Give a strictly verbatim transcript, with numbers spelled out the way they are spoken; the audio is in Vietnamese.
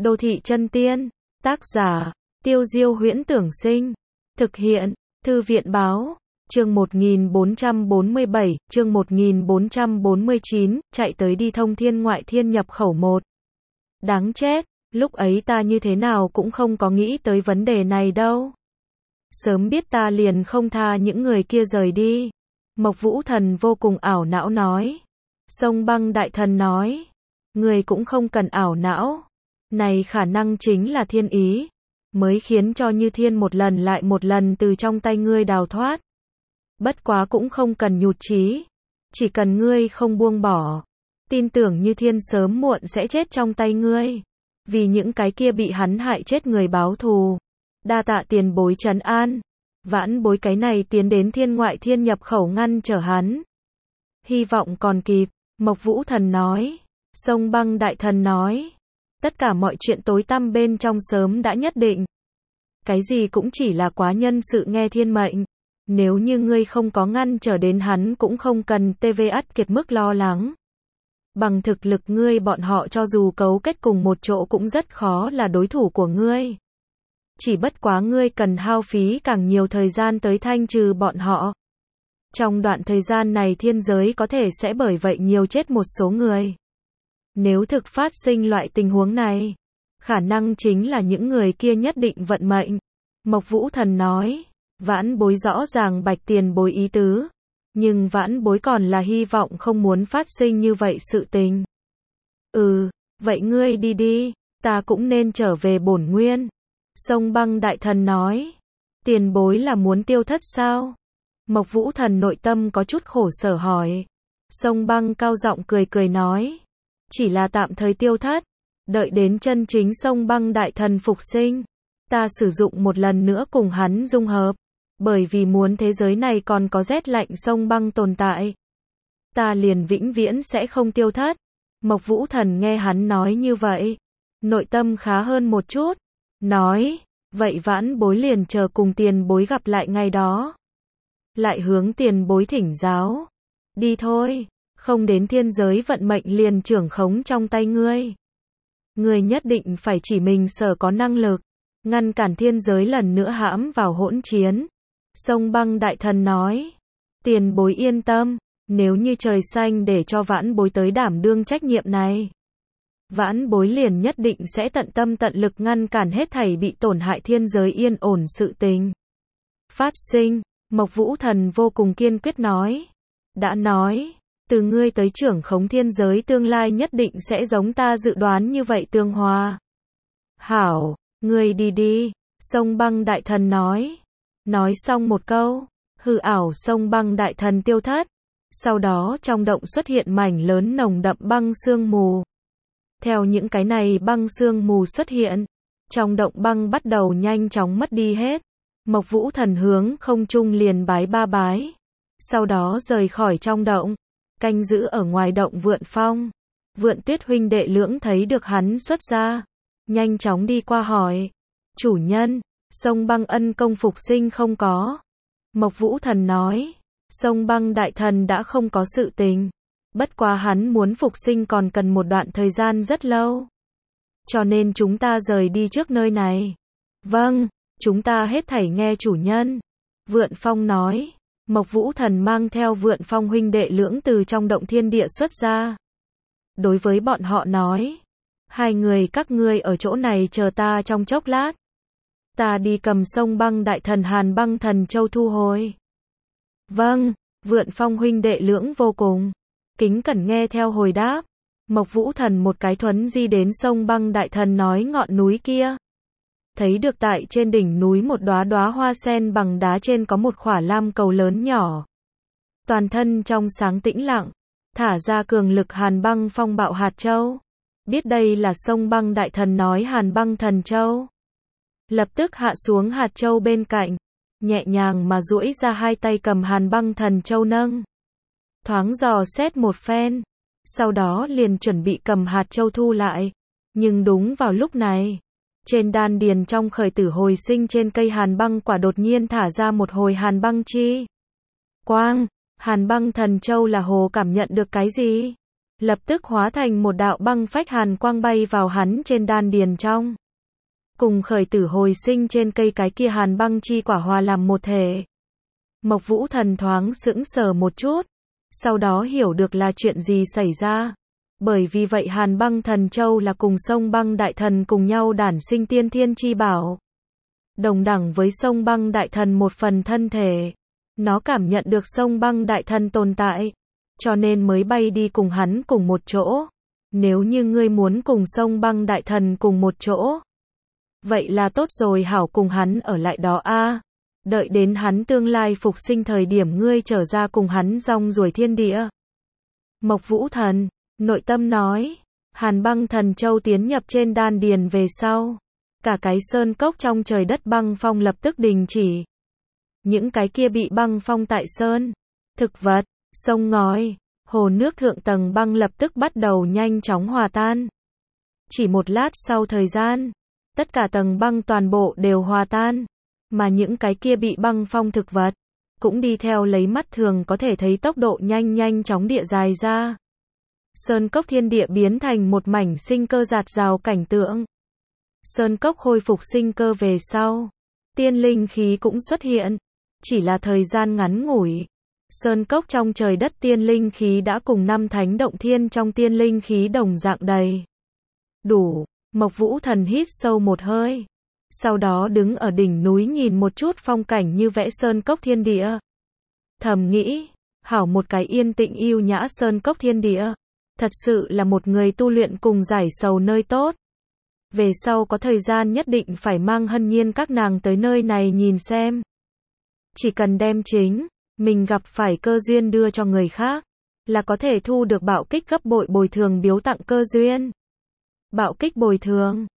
Đô thị chân tiên. Tác giả, Tiêu Diêu Huyễn Tưởng Sinh. Thực hiện, Thư viện Báo. Chương một nghìn bốn trăm bốn mươi bảy, chương một nghìn bốn trăm bốn mươi chín, chạy tới đi thông thiên ngoại thiên nhập khẩu một. Đáng chết, lúc ấy ta như thế nào cũng không có nghĩ tới vấn đề này đâu. Sớm biết ta liền không tha những người kia rời đi. Mộc Vũ Thần vô cùng ảo não nói. Sông Băng Đại Thần nói. Người cũng không cần ảo não. Này khả năng chính là thiên ý. Mới khiến cho Như Thiên một lần lại một lần từ trong tay ngươi đào thoát. Bất quá cũng không cần nhụt chí. Chỉ cần ngươi không buông bỏ. Tin tưởng Như Thiên sớm muộn sẽ chết trong tay ngươi. Vì những cái kia bị hắn hại chết người báo thù. Đa tạ tiền bối trấn an. Vãn bối cái này tiến đến thiên ngoại thiên nhập khẩu ngăn trở hắn. Hy vọng còn kịp. Mộc Vũ Thần nói. Sông Băng Đại Thần nói. Tất cả mọi chuyện tối tăm bên trong sớm đã nhất định. Cái gì cũng chỉ là quá nhân sự nghe thiên mệnh. Nếu như ngươi không có ngăn trở đến hắn cũng không cần tê vê ắt kiệt mức lo lắng. Bằng thực lực ngươi bọn họ cho dù cấu kết cùng một chỗ cũng rất khó là đối thủ của ngươi. Chỉ bất quá ngươi cần hao phí càng nhiều thời gian tới thanh trừ bọn họ. Trong đoạn thời gian này thiên giới có thể sẽ bởi vậy nhiều chết một số người. Nếu thực phát sinh loại tình huống này, khả năng chính là những người kia nhất định vận mệnh. Mộc Vũ Thần nói, vãn bối rõ ràng bạch tiền bối ý tứ. Nhưng vãn bối còn là hy vọng không muốn phát sinh như vậy sự tình. Ừ, vậy ngươi đi đi, ta cũng nên trở về bổn nguyên. Sông Băng Đại Thần nói, tiền bối là muốn tiêu thất sao? Mộc Vũ Thần nội tâm có chút khổ sở hỏi. Sông Băng cao giọng cười cười nói, chỉ là tạm thời tiêu thất, đợi đến chân chính Sông Băng Đại Thần phục sinh, ta sử dụng một lần nữa cùng hắn dung hợp, bởi vì muốn thế giới này còn có rét lạnh sông băng tồn tại. Ta liền vĩnh viễn sẽ không tiêu thất. Mộc Vũ Thần nghe hắn nói như vậy, nội tâm khá hơn một chút, nói, vậy vãn bối liền chờ cùng tiền bối gặp lại ngày đó. Lại hướng tiền bối thỉnh giáo. Đi thôi, không đến thiên giới vận mệnh liền trưởng khống trong tay ngươi. Ngươi nhất định phải chỉ mình sở có năng lực, ngăn cản thiên giới lần nữa hãm vào hỗn chiến. Sông Băng Đại Thần nói, tiền bối yên tâm, nếu như trời xanh để cho vãn bối tới đảm đương trách nhiệm này. Vãn bối liền nhất định sẽ tận tâm tận lực ngăn cản hết thảy bị tổn hại thiên giới yên ổn sự tình. Phát sinh, Mộc Vũ Thần vô cùng kiên quyết nói. Đã nói, từ ngươi tới trưởng khống thiên giới tương lai nhất định sẽ giống ta dự đoán như vậy tương hòa. Hảo, ngươi đi đi, Sông Băng Đại Thần nói. Nói xong một câu, hư ảo Sông Băng Đại Thần tiêu thất. Sau đó trong động xuất hiện mảnh lớn nồng đậm băng sương mù. Theo những cái này băng sương mù xuất hiện, trong động băng bắt đầu nhanh chóng mất đi hết. Mộc Vũ Thần hướng không trung liền bái ba bái. Sau đó rời khỏi trong động, canh giữ ở ngoài động Vượn Phong. Vượn Tuyết huynh đệ lưỡng thấy được hắn xuất ra, nhanh chóng đi qua hỏi. Chủ nhân, Sông Băng ân công phục sinh không có? Mộc Vũ Thần nói, Sông Băng Đại Thần đã không có sự tình. Bất quá hắn muốn phục sinh còn cần một đoạn thời gian rất lâu. Cho nên chúng ta rời đi trước nơi này. Vâng, chúng ta hết thảy nghe chủ nhân. Vượn Phong nói, Mộc Vũ Thần mang theo Vượn Phong huynh đệ lưỡng từ trong động thiên địa xuất ra. Đối với bọn họ nói, hai người các ngươi ở chỗ này chờ ta trong chốc lát. Ta đi cầm Sông Băng Đại Thần Hàn Băng Thần Châu thu hồi. Vâng, Vượn Phong huynh đệ lưỡng vô cùng kính cẩn nghe theo hồi đáp. Mộc Vũ Thần một cái thuấn di đến Sông Băng Đại Thần nói ngọn núi kia. Thấy được tại trên đỉnh núi một đóa đóa hoa sen bằng đá trên có một khỏa lam cầu lớn nhỏ. Toàn thân trong sáng tĩnh lặng, thả ra cường lực Hàn Băng Phong Bạo hạt châu. Biết đây là Sông Băng Đại Thần nói Hàn Băng Thần Châu. Lập tức hạ xuống hạt châu bên cạnh, nhẹ nhàng mà duỗi ra hai tay cầm Hàn Băng Thần Châu nâng. Thoáng dò xét một phen, sau đó liền chuẩn bị cầm hạt châu thu lại. Nhưng đúng vào lúc này, trên đan điền trong khởi tử hồi sinh trên cây Hàn Băng quả đột nhiên thả ra một hồi Hàn Băng chi. Quang, Hàn Băng Thần Châu là hồ cảm nhận được cái gì? lập tức hóa thành một đạo băng phách hàn quang bay vào hắn trên đan điền trong. Cùng khởi tử hồi sinh trên cây cái kia hàn băng chi quả hòa làm một thể. Mộc Vũ Thần thoáng sững sờ một chút, sau đó hiểu được là chuyện gì xảy ra. Bởi vì vậy Hàn Băng Thần Châu là cùng Sông Băng Đại Thần cùng nhau đản sinh tiên thiên chi bảo. Đồng đẳng với Sông Băng Đại Thần một phần thân thể. Nó cảm nhận được Sông Băng Đại Thần tồn tại, cho nên mới bay đi cùng hắn cùng một chỗ. Nếu như ngươi muốn cùng Sông Băng Đại Thần cùng một chỗ, vậy là tốt rồi, hảo cùng hắn ở lại đó a. Đợi đến hắn tương lai phục sinh thời điểm ngươi trở ra cùng hắn rong ruổi thiên địa. Mộc Vũ Thần, nội tâm nói, Hàn Băng Thần Châu tiến nhập trên đan điền về sau. Cả cái sơn cốc trong trời đất băng phong lập tức đình chỉ. Những cái kia bị băng phong tại sơn, thực vật, sông ngòi, hồ nước thượng tầng băng lập tức bắt đầu nhanh chóng hòa tan. Chỉ một lát sau thời gian, tất cả tầng băng toàn bộ đều hòa tan. Mà những cái kia bị băng phong thực vật, cũng đi theo lấy mắt thường có thể thấy tốc độ nhanh nhanh chóng địa dài ra. Sơn cốc thiên địa biến thành một mảnh sinh cơ rạt rào cảnh tượng. Sơn cốc khôi phục sinh cơ về sau, tiên linh khí cũng xuất hiện. Chỉ là thời gian ngắn ngủi, sơn cốc trong trời đất tiên linh khí đã cùng năm thánh động thiên trong tiên linh khí đồng dạng đầy. Đủ, Mộc Vũ Thần hít sâu một hơi. Sau đó đứng ở đỉnh núi nhìn một chút phong cảnh như vẽ sơn cốc thiên địa. Thầm nghĩ, hảo một cái yên tĩnh yêu nhã sơn cốc thiên địa. Thật sự là một người tu luyện cùng giải sầu nơi tốt. Về sau có thời gian nhất định phải mang Hân Nhiên các nàng tới nơi này nhìn xem. Chỉ cần đem chính mình gặp phải cơ duyên đưa cho người khác, là có thể thu được bạo kích gấp bội bồi thường biếu tặng cơ duyên. Bạo kích bồi thường,